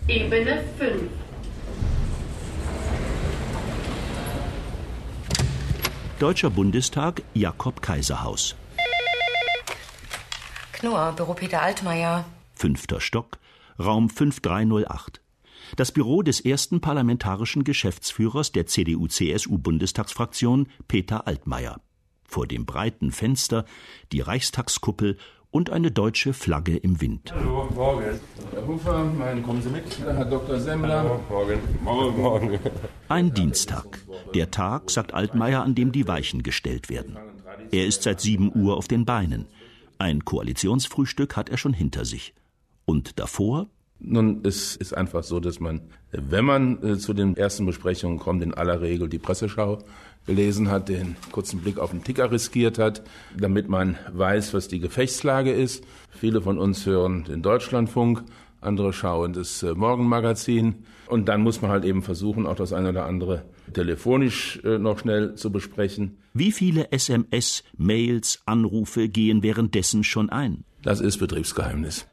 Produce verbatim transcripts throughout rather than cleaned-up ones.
Ebene fünf. Deutscher Bundestag, Jakob-Kaiser-Haus. Knorr, Büro Peter Altmaier. Fünfter Stock, Raum fünf drei null acht. Das Büro des ersten parlamentarischen Geschäftsführers der C D U C S U-Bundestagsfraktion, Peter Altmaier. Vor dem breiten Fenster die Reichstagskuppel und eine deutsche Flagge im Wind. Hallo, morgen. Herr Hufer, mein, kommen Sie mit. Herr Doktor Semmler. Hallo, morgen. Morgen, morgen. Ein Dienstag. Der Tag, sagt Altmaier, an dem die Weichen gestellt werden. Er ist seit sieben Uhr auf den Beinen. Ein Koalitionsfrühstück hat er schon hinter sich. Und davor? Nun, es ist einfach so, dass man, wenn man äh, zu den ersten Besprechungen kommt, in aller Regel die Presseschau gelesen hat, den kurzen Blick auf den Ticker riskiert hat, damit man weiß, was die Gefechtslage ist. Viele von uns hören den Deutschlandfunk, andere schauen das äh, Morgenmagazin. Und dann muss man halt eben versuchen, auch das eine oder andere telefonisch äh, noch schnell zu besprechen. Wie viele S M S, Mails, Anrufe gehen währenddessen schon ein? Das ist Betriebsgeheimnis.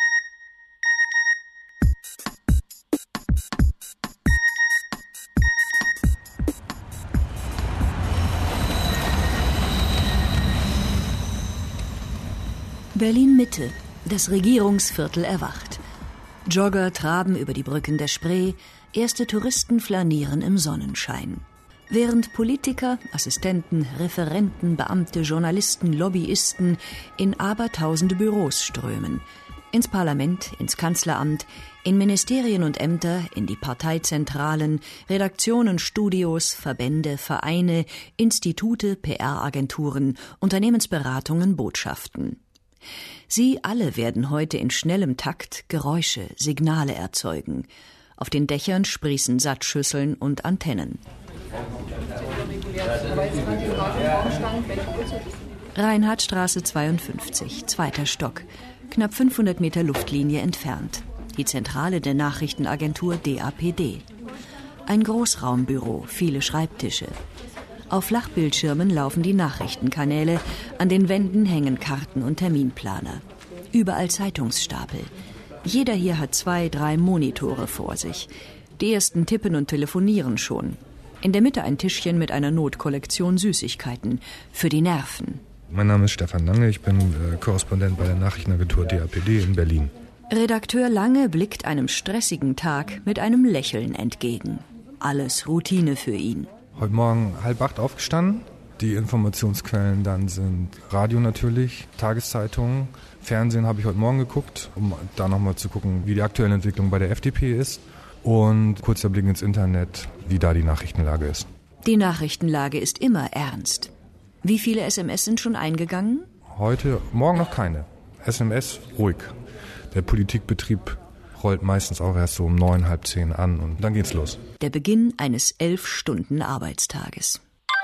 Berlin-Mitte. Das Regierungsviertel erwacht. Jogger traben über die Brücken der Spree, erste Touristen flanieren im Sonnenschein. Während Politiker, Assistenten, Referenten, Beamte, Journalisten, Lobbyisten in abertausende Büros strömen. Ins Parlament, ins Kanzleramt, in Ministerien und Ämter, in die Parteizentralen, Redaktionen, Studios, Verbände, Vereine, Institute, P R-Agenturen, Unternehmensberatungen, Botschaften. Sie alle werden heute in schnellem Takt Geräusche, Signale erzeugen. Auf den Dächern sprießen Satzschüsseln und Antennen. Reinhardtstraße zweiundfünfzig, zweiter Stock, knapp fünfhundert Meter Luftlinie entfernt. Die Zentrale der Nachrichtenagentur D A P D. Ein Großraumbüro, viele Schreibtische. Auf Flachbildschirmen laufen die Nachrichtenkanäle, an den Wänden hängen Karten und Terminplaner. Überall Zeitungsstapel. Jeder hier hat zwei, drei Monitore vor sich. Die ersten tippen und telefonieren schon. In der Mitte ein Tischchen mit einer Notkollektion Süßigkeiten. Für die Nerven. Mein Name ist Stefan Lange, ich bin äh, Korrespondent bei der Nachrichtenagentur D A P D in Berlin. Redakteur Lange blickt einem stressigen Tag mit einem Lächeln entgegen. Alles Routine für ihn. Heute Morgen halb acht aufgestanden. Die Informationsquellen dann sind Radio natürlich, Tageszeitungen, Fernsehen habe ich heute Morgen geguckt, um da nochmal zu gucken, wie die aktuelle Entwicklung bei der F D P ist. Und kurzer Blick ins Internet, wie da die Nachrichtenlage ist. Die Nachrichtenlage ist immer ernst. Wie viele S M S sind schon eingegangen? Heute, morgen noch keine. S M S ruhig. Der Politikbetrieb rollt meistens auch erst so um neun, halb zehn an und dann geht's los. Der Beginn eines elf Stunden Arbeitstages.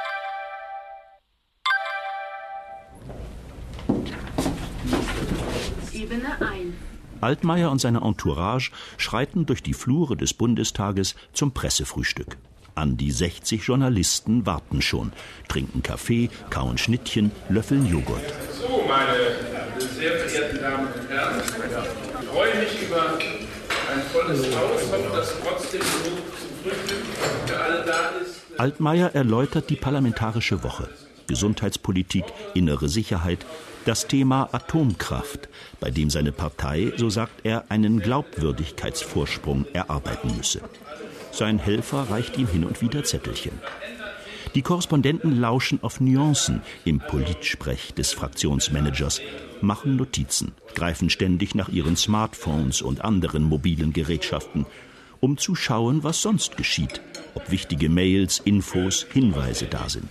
Ebene eins. Altmaier und seine Entourage schreiten durch die Flure des Bundestages zum Pressefrühstück. An die sechzig Journalisten warten schon, trinken Kaffee, kauen Schnittchen, löffeln Joghurt. So, meine sehr verehrten Damen und Herren, ich freue mich über ein volles Haus, hoffe, dass trotzdem genug zum Frühstück für alle da ist. Altmaier erläutert die parlamentarische Woche. Gesundheitspolitik, innere Sicherheit, das Thema Atomkraft, bei dem seine Partei, so sagt er, einen Glaubwürdigkeitsvorsprung erarbeiten müsse. Sein Helfer reicht ihm hin und wieder Zettelchen. Die Korrespondenten lauschen auf Nuancen im Politsprech des Fraktionsmanagers, machen Notizen, greifen ständig nach ihren Smartphones und anderen mobilen Gerätschaften, um zu schauen, was sonst geschieht, ob wichtige Mails, Infos, Hinweise da sind.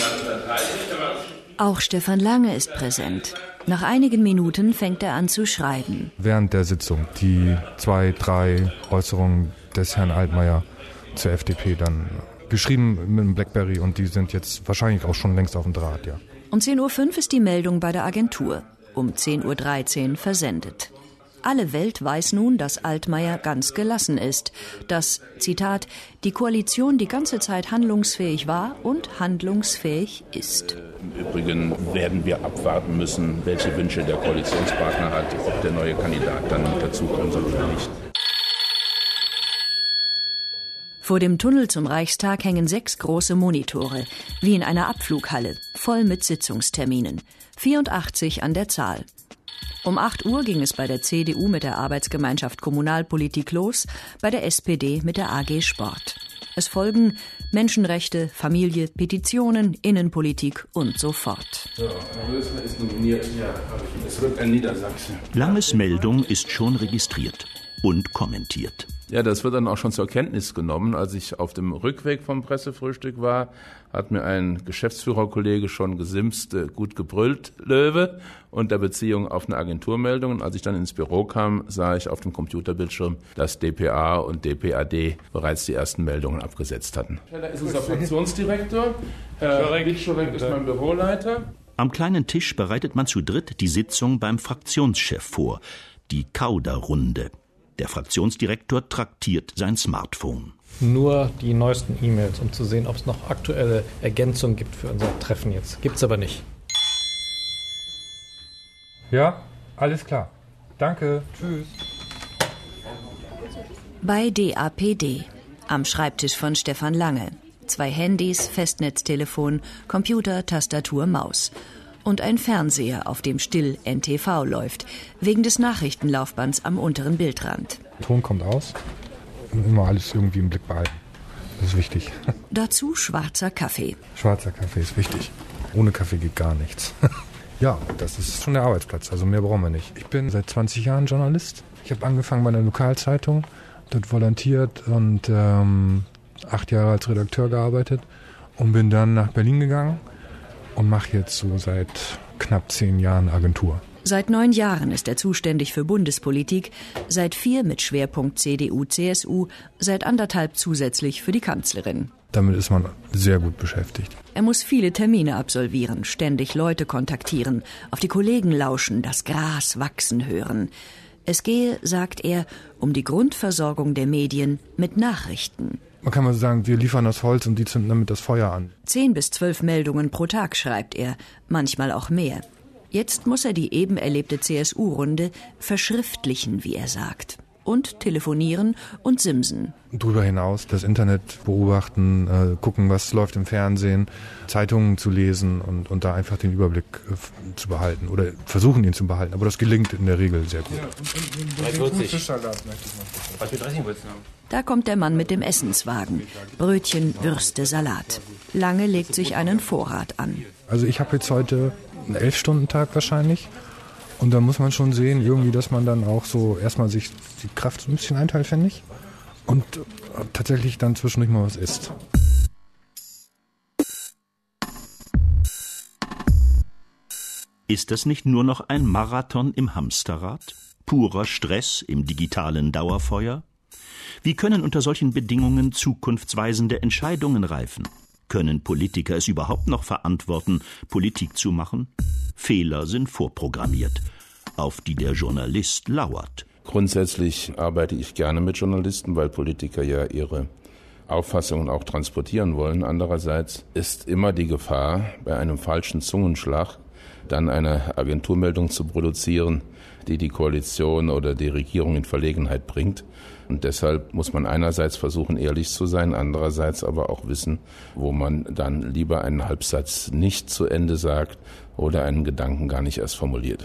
Auch Stefan Lange ist präsent. Nach einigen Minuten fängt er an zu schreiben. Während der Sitzung die zwei, drei Äußerungen des Herrn Altmaier zur F D P dann geschrieben mit dem Blackberry und die sind jetzt wahrscheinlich auch schon längst auf dem Draht, ja. Um zehn Uhr fünf ist die Meldung bei der Agentur. Um zehn Uhr dreizehn versendet. Alle Welt weiß nun, dass Altmaier ganz gelassen ist, dass, Zitat, die Koalition die ganze Zeit handlungsfähig war und handlungsfähig ist. Im Übrigen werden wir abwarten müssen, welche Wünsche der Koalitionspartner hat, ob der neue Kandidat dann dazukommen soll oder nicht. Vor dem Tunnel zum Reichstag hängen sechs große Monitore, wie in einer Abflughalle, voll mit Sitzungsterminen. vierundachtzig an der Zahl. Um acht Uhr ging es bei der C D U mit der Arbeitsgemeinschaft Kommunalpolitik los, bei der S P D mit der A G Sport. Es folgen Menschenrechte, Familie, Petitionen, Innenpolitik und so fort. So, Herr Rösler ist nominiert. Ja, es wird ein Niedersachse. Langes Meldung ist schon registriert und kommentiert. Ja, das wird dann auch schon zur Kenntnis genommen. Als ich auf dem Rückweg vom Pressefrühstück war, hat mir ein Geschäftsführerkollege schon gesimst, äh, gut gebrüllt, Löwe, unter Beziehung auf eine Agenturmeldung. Und als ich dann ins Büro kam, sah ich auf dem Computerbildschirm, dass D P A und D P A D bereits die ersten Meldungen abgesetzt hatten. Da ist unser Fraktionsdirektor. Herr Wittschorek ist mein Büroleiter. Am kleinen Tisch bereitet man zu dritt die Sitzung beim Fraktionschef vor, die Kauderrunde. Der Fraktionsdirektor traktiert sein Smartphone. Nur die neuesten E-Mails, um zu sehen, ob es noch aktuelle Ergänzungen gibt für unser Treffen jetzt. Gibt's aber nicht. Ja, alles klar. Danke. Tschüss. Bei D A P D, am Schreibtisch von Stefan Lange. Zwei Handys, Festnetztelefon, Computer, Tastatur, Maus. Und ein Fernseher, auf dem still N T V läuft, wegen des Nachrichtenlaufbands am unteren Bildrand. Der Ton kommt aus und immer alles irgendwie im Blick behalten. Das ist wichtig. Dazu schwarzer Kaffee. Schwarzer Kaffee ist wichtig. Ohne Kaffee geht gar nichts. Ja, das ist schon der Arbeitsplatz, also mehr brauchen wir nicht. Ich bin seit zwanzig Jahren Journalist. Ich habe angefangen bei einer Lokalzeitung, dort volontiert und ähm, acht Jahre als Redakteur gearbeitet und bin dann nach Berlin gegangen. Und mache jetzt so seit knapp zehn Jahren Agentur. Seit neun Jahren ist er zuständig für Bundespolitik, seit vier mit Schwerpunkt C D U C S U, seit anderthalb zusätzlich für die Kanzlerin. Damit ist man sehr gut beschäftigt. Er muss viele Termine absolvieren, ständig Leute kontaktieren, auf die Kollegen lauschen, das Gras wachsen hören. Es gehe, sagt er, um die Grundversorgung der Medien mit Nachrichten. Man kann mal sagen, wir liefern das Holz und die zünden damit das Feuer an. Zehn bis zwölf Meldungen pro Tag schreibt er, manchmal auch mehr. Jetzt muss er die eben erlebte C S U-Runde verschriftlichen, wie er sagt. Und telefonieren und simsen. Darüber hinaus das Internet beobachten, äh, gucken, was läuft im Fernsehen, Zeitungen zu lesen und, und da einfach den Überblick äh, zu behalten. Oder versuchen, ihn zu behalten. Aber das gelingt in der Regel sehr gut. Da kommt der Mann mit dem Essenswagen. Brötchen, Würste, Salat. Lange legt sich einen Vorrat an. Also ich habe jetzt heute einen elf-Stunden-Tag wahrscheinlich. Und da muss man schon sehen, irgendwie, dass man dann auch so erstmal sich die Kraft so ein bisschen einteilt, finde ich. Und tatsächlich dann zwischendurch mal was isst. Ist das nicht nur noch ein Marathon im Hamsterrad? Purer Stress im digitalen Dauerfeuer? Wie können unter solchen Bedingungen zukunftsweisende Entscheidungen reifen? Können Politiker es überhaupt noch verantworten, Politik zu machen? Fehler sind vorprogrammiert, auf die der Journalist lauert. Grundsätzlich arbeite ich gerne mit Journalisten, weil Politiker ja ihre Auffassungen auch transportieren wollen. Andererseits ist immer die Gefahr, bei einem falschen Zungenschlag dann eine Agenturmeldung zu produzieren, die die Koalition oder die Regierung in Verlegenheit bringt. Und deshalb muss man einerseits versuchen, ehrlich zu sein, andererseits aber auch wissen, wo man dann lieber einen Halbsatz nicht zu Ende sagt oder einen Gedanken gar nicht erst formuliert.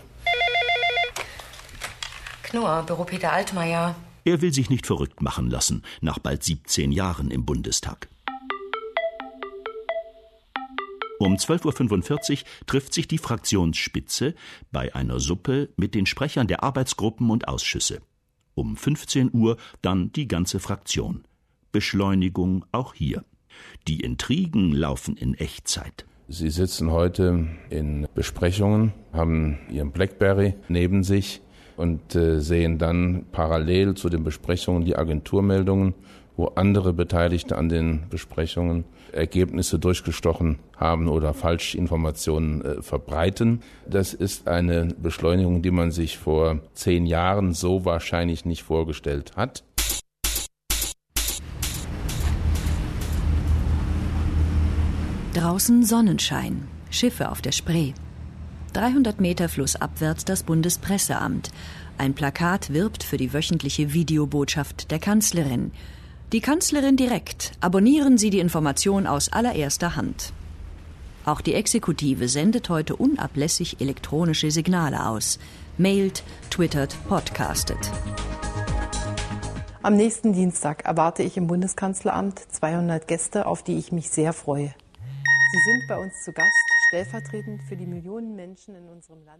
Knorr, Büro Peter Altmaier. Er will sich nicht verrückt machen lassen, nach bald siebzehn Jahren im Bundestag. Um zwölf Uhr fünfundvierzig trifft sich die Fraktionsspitze bei einer Suppe mit den Sprechern der Arbeitsgruppen und Ausschüsse. Um fünfzehn Uhr dann die ganze Fraktion. Beschleunigung auch hier. Die Intrigen laufen in Echtzeit. Sie sitzen heute in Besprechungen, haben Ihren Blackberry neben sich und äh, sehen dann parallel zu den Besprechungen die Agenturmeldungen, wo andere Beteiligte an den Besprechungen Ergebnisse durchgestochen haben oder Falschinformationen äh, verbreiten. Das ist eine Beschleunigung, die man sich vor zehn Jahren so wahrscheinlich nicht vorgestellt hat. Draußen Sonnenschein, Schiffe auf der Spree. dreihundert Meter flussabwärts das Bundespresseamt. Ein Plakat wirbt für die wöchentliche Videobotschaft der Kanzlerin. Die Kanzlerin direkt. Abonnieren Sie die Information aus allererster Hand. Auch die Exekutive sendet heute unablässig elektronische Signale aus. Mailt, twittert, podcastet. Am nächsten Dienstag erwarte ich im Bundeskanzleramt zweihundert Gäste, auf die ich mich sehr freue. Sie sind bei uns zu Gast, stellvertretend für die Millionen Menschen in unserem Land.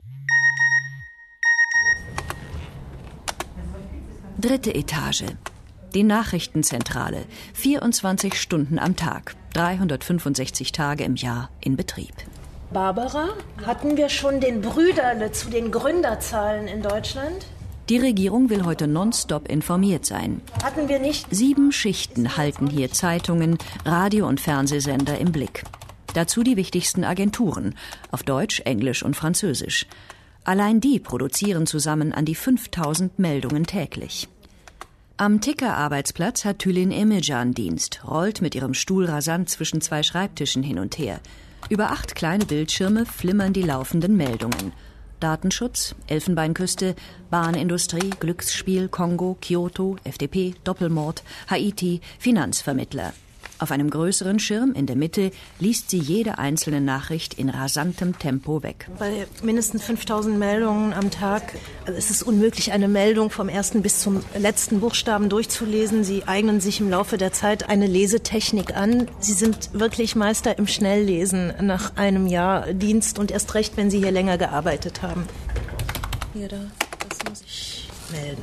Dritte Etage. Die Nachrichtenzentrale. vierundzwanzig Stunden am Tag. dreihundertfünfundsechzig Tage im Jahr in Betrieb. Barbara, hatten wir schon den Brüderle zu den Gründerzahlen in Deutschland? Die Regierung will heute nonstop informiert sein. Hatten wir nicht? Sieben Schichten halten hier Zeitungen, Radio- und Fernsehsender im Blick. Dazu die wichtigsten Agenturen, auf Deutsch, Englisch und Französisch. Allein die produzieren zusammen an die fünftausend Meldungen täglich. Am Ticker-Arbeitsplatz hat Tülin Emircan Dienst, rollt mit ihrem Stuhl rasant zwischen zwei Schreibtischen hin und her. Über acht kleine Bildschirme flimmern die laufenden Meldungen. Datenschutz, Elfenbeinküste, Bahnindustrie, Glücksspiel, Kongo, Kyoto, F D P, Doppelmord, Haiti, Finanzvermittler. Auf einem größeren Schirm in der Mitte liest sie jede einzelne Nachricht in rasantem Tempo weg. Bei mindestens fünftausend Meldungen am Tag also es ist unmöglich, eine Meldung vom ersten bis zum letzten Buchstaben durchzulesen. Sie eignen sich im Laufe der Zeit eine Lesetechnik an. Sie sind wirklich Meister im Schnelllesen nach einem Jahr Dienst und erst recht, wenn Sie hier länger gearbeitet haben. Hier, da, das muss ich melden.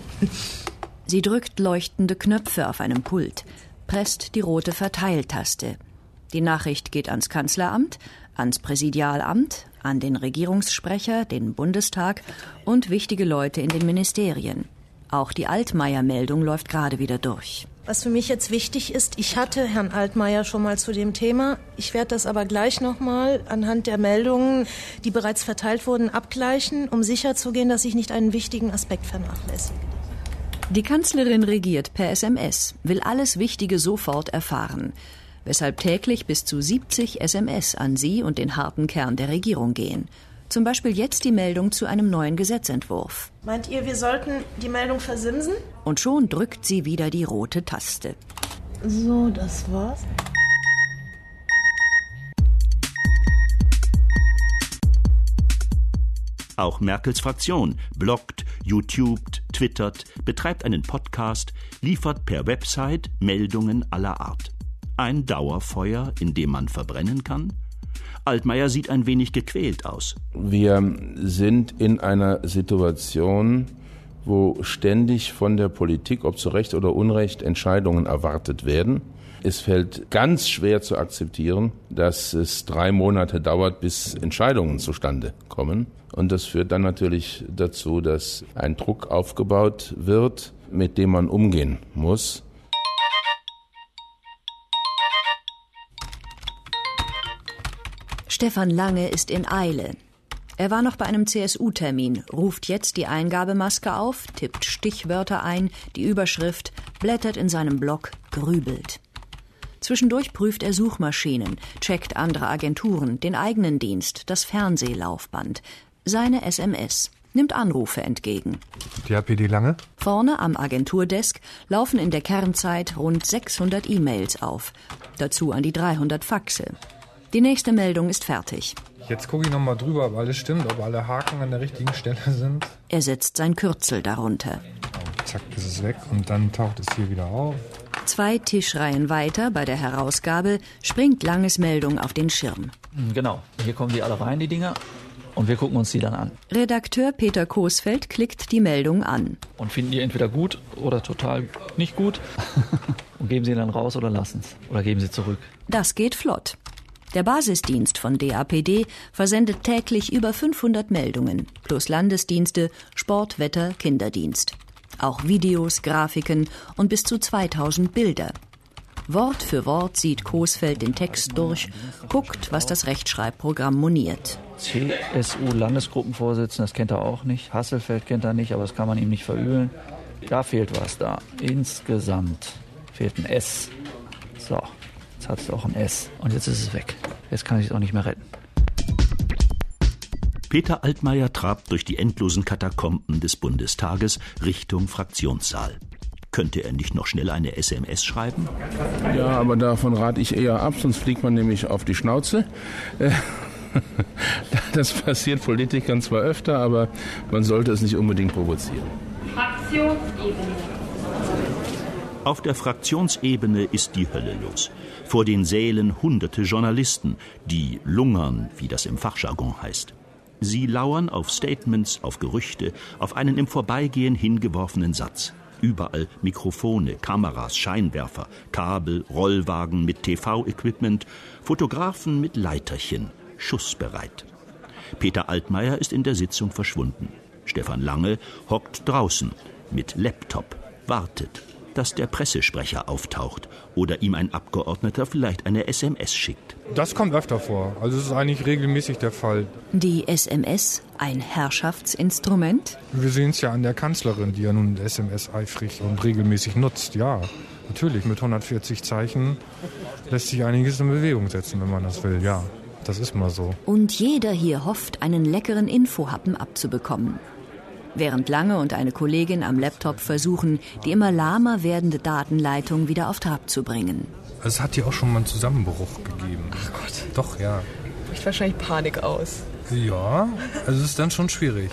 Sie drückt leuchtende Knöpfe auf einem Pult, presst die rote Verteiltaste. Die Nachricht geht ans Kanzleramt, ans Präsidialamt, an den Regierungssprecher, den Bundestag und wichtige Leute in den Ministerien. Auch die Altmaier-Meldung läuft gerade wieder durch. Was für mich jetzt wichtig ist, ich hatte Herrn Altmaier schon mal zu dem Thema. Ich werde das aber gleich nochmal anhand der Meldungen, die bereits verteilt wurden, abgleichen, um sicherzugehen, dass ich nicht einen wichtigen Aspekt vernachlässige. Die Kanzlerin regiert per S M S, will alles Wichtige sofort erfahren, weshalb täglich bis zu siebzig S M S an sie und den harten Kern der Regierung gehen. Zum Beispiel jetzt die Meldung zu einem neuen Gesetzentwurf. Meint ihr, wir sollten die Meldung versimsen? Und schon drückt sie wieder die rote Taste. So, das war's. Auch Merkels Fraktion bloggt, YouTubt, twittert, betreibt einen Podcast, liefert per Website Meldungen aller Art. Ein Dauerfeuer, in dem man verbrennen kann? Altmaier sieht ein wenig gequält aus. Wir sind in einer Situation, wo ständig von der Politik, ob zu Recht oder Unrecht, Entscheidungen erwartet werden. Es fällt ganz schwer zu akzeptieren, dass es drei Monate dauert, bis Entscheidungen zustande kommen. Und das führt dann natürlich dazu, dass ein Druck aufgebaut wird, mit dem man umgehen muss. Stefan Lange ist in Eile. Er war noch bei einem C S U-Termin, ruft jetzt die Eingabemaske auf, tippt Stichwörter ein, die Überschrift, blättert in seinem Blog, grübelt. Zwischendurch prüft er Suchmaschinen, checkt andere Agenturen, den eigenen Dienst, das Fernsehlaufband, seine S M S, nimmt Anrufe entgegen. Die H P D Lange? Vorne am Agenturdesk laufen in der Kernzeit rund sechshundert E-Mails auf, dazu an die dreihundert Faxe. Die nächste Meldung ist fertig. Jetzt gucke ich nochmal drüber, ob alles stimmt, ob alle Haken an der richtigen Stelle sind. Er setzt sein Kürzel darunter. Oh, zack, ist es weg und dann taucht es hier wieder auf. Zwei Tischreihen weiter bei der Herausgabe springt Langes Meldung auf den Schirm. Genau, hier kommen die alle rein, die Dinger, und wir gucken uns die dann an. Redakteur Peter Coesfeld klickt die Meldung an. Und finden die entweder gut oder total nicht gut und geben sie dann raus oder lassen es oder geben sie zurück. Das geht flott. Der Basisdienst von D A P D versendet täglich über fünfhundert Meldungen, plus Landesdienste, Sport, Wetter, Kinderdienst. Auch Videos, Grafiken und bis zu zweitausend Bilder. Wort für Wort sieht Coesfeld den Text durch, guckt, was das Rechtschreibprogramm moniert. C S U-Landesgruppenvorsitzender, das kennt er auch nicht. Hasselfeld kennt er nicht, aber das kann man ihm nicht verübeln. Da fehlt was da. Insgesamt fehlt ein S. So, jetzt hat es auch ein S. Und jetzt ist es weg. Jetzt kann ich es auch nicht mehr retten. Peter Altmaier trabt durch die endlosen Katakomben des Bundestages Richtung Fraktionssaal. Könnte er nicht noch schnell eine S M S schreiben? Ja, aber davon rate ich eher ab, sonst fliegt man nämlich auf die Schnauze. Das passiert Politikern zwar öfter, aber man sollte es nicht unbedingt provozieren. Fraktionsebene. Auf der Fraktionsebene ist die Hölle los. Vor den Sälen hunderte Journalisten, die lungern, wie das im Fachjargon heißt. Sie lauern auf Statements, auf Gerüchte, auf einen im Vorbeigehen hingeworfenen Satz. Überall Mikrofone, Kameras, Scheinwerfer, Kabel, Rollwagen mit T V-Equipment, Fotografen mit Leiterchen, schussbereit. Peter Altmaier ist in der Sitzung verschwunden. Stefan Lange hockt draußen mit Laptop, wartet, dass der Pressesprecher auftaucht oder ihm ein Abgeordneter vielleicht eine S M S schickt. Das kommt öfter vor. Also es ist eigentlich regelmäßig der Fall. Die S M S, ein Herrschaftsinstrument? Wir sehen es ja an der Kanzlerin, die ja nun S M S eifrig und regelmäßig nutzt. Ja, natürlich, mit hundertvierzig Zeichen lässt sich einiges in Bewegung setzen, wenn man das will. Ja, das ist mal so. Und jeder hier hofft, einen leckeren Infohappen abzubekommen. Während Lange und eine Kollegin am Laptop versuchen, die immer lahmer werdende Datenleitung wieder auf Trab zu bringen. Es hat hier auch schon mal einen Zusammenbruch gegeben. Ach Gott. Doch, ja. Bricht wahrscheinlich Panik aus. Ja, also es ist dann schon schwierig.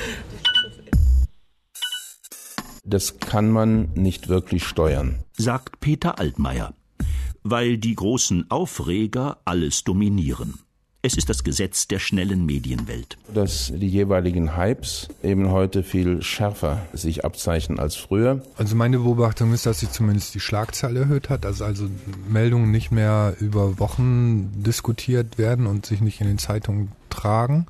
Das kann man nicht wirklich steuern, sagt Peter Altmaier, weil die großen Aufreger alles dominieren. Es ist das Gesetz der schnellen Medienwelt. dass die jeweiligen Hypes eben heute viel schärfer sich abzeichnen als früher. Also meine Beobachtung ist, dass sich zumindest die Schlagzahl erhöht hat, dass also Meldungen nicht mehr über Wochen diskutiert werden und sich nicht in den Zeitungen tragen.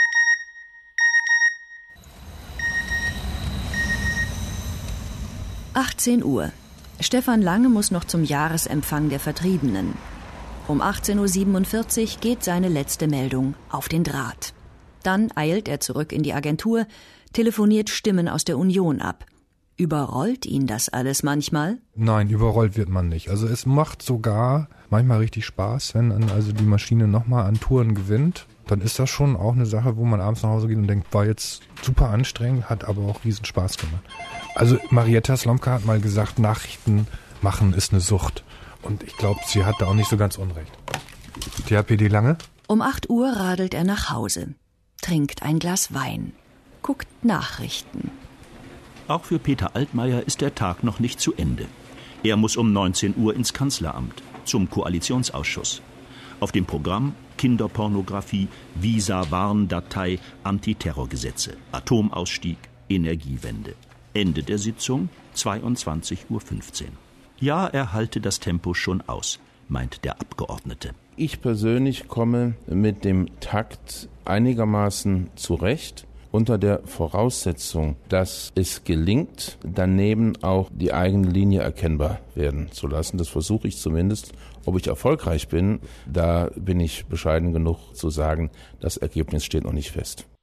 achtzehn Uhr. Stefan Lange muss noch zum Jahresempfang der Vertriebenen. Um achtzehn Uhr siebenundvierzig geht seine letzte Meldung auf den Draht. Dann eilt er zurück in die Agentur, telefoniert Stimmen aus der Union ab. Überrollt ihn das alles manchmal? Nein, überrollt wird man nicht. Also es macht sogar manchmal richtig Spaß, wenn dann also die Maschine nochmal an Touren gewinnt. Dann ist das schon auch eine Sache, wo man abends nach Hause geht und denkt, war jetzt super anstrengend, hat aber auch riesen Spaß gemacht. Also Marietta Slomka hat mal gesagt, Nachrichten machen ist eine Sucht. Und ich glaube, sie hat da auch nicht so ganz unrecht. T H P D Lange? Um acht Uhr radelt er nach Hause, trinkt ein Glas Wein, guckt Nachrichten. Auch für Peter Altmaier ist der Tag noch nicht zu Ende. Er muss um neunzehn Uhr ins Kanzleramt, zum Koalitionsausschuss. Auf dem Programm Kinderpornografie, Visa-Warndatei, Antiterrorgesetze, Atomausstieg, Energiewende. Ende der Sitzung zweiundzwanzig Uhr fünfzehn. Ja, er halte das Tempo schon aus, meint der Abgeordnete. Ich persönlich komme mit dem Takt einigermaßen zurecht, unter der Voraussetzung, dass es gelingt, daneben auch die eigene Linie erkennbar werden zu lassen. Das versuche ich zumindest. Ob ich erfolgreich bin, da bin ich bescheiden genug zu sagen, das Ergebnis steht noch nicht fest.